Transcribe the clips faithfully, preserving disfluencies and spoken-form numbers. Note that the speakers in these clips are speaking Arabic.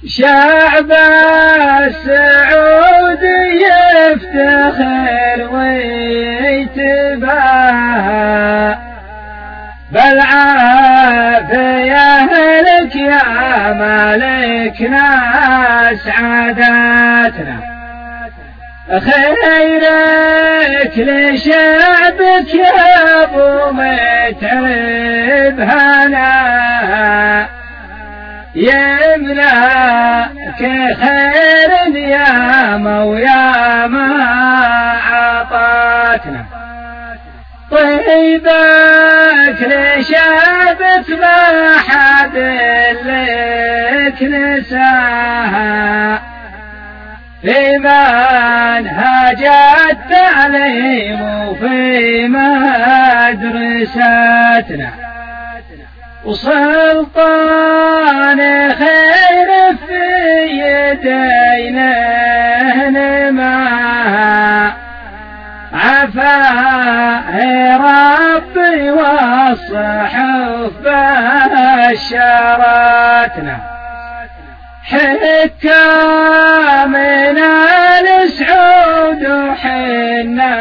شعب السعود يفتخر ويتباهى بالعافية لك يا مالكنا سعادتنا، خيرك لشعبك يا ابو متعب هنا يملاك خير يا مويا ما عطاتنا، طيبك لشعبك ما حد لك نساها في منهج التعليم وفي مدرستنا، وسلطان خير في يدينا نماها عفاه ربي والصحف بشرتنا، حكامنا السعود وحنا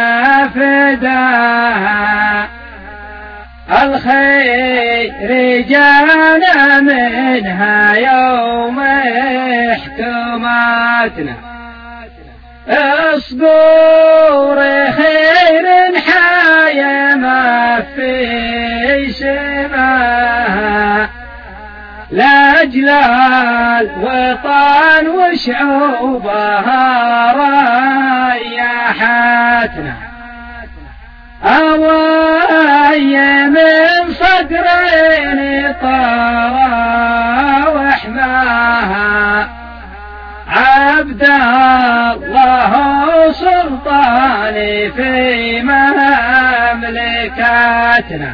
فداها، الخير جانا منها يوم حكمتنا، اصبر خير حيا ما في سماها، لاجل الوطن وشعوبها ريحتنا، أواي من صدرين طرى وحماها، عبد الله سلطاني في مملكتنا،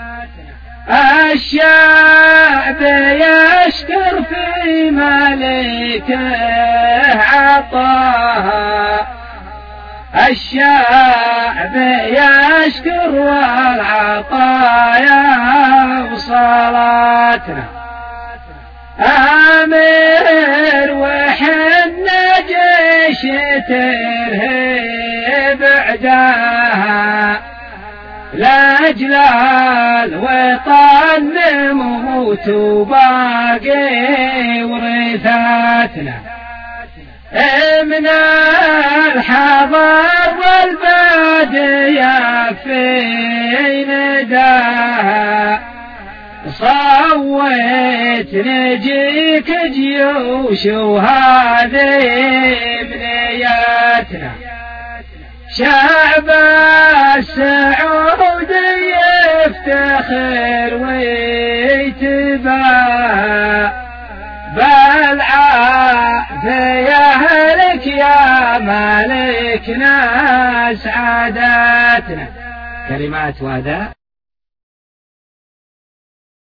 الشعب يشكر في ملكه عطاها، الشعب يشكر والعطايا وصلاتنا، آمر وحنا جيش ترهب عداها، لاجل الوطن نموت وباقي ورثاتنا، من الحضر والبادية في نداها، صوت نجيك جيوش وهذه بنياتنا، شعب السعود يفتخر ويتباهى بالعافية لك يا مالكنا سعادتنا. كلمات وأداء.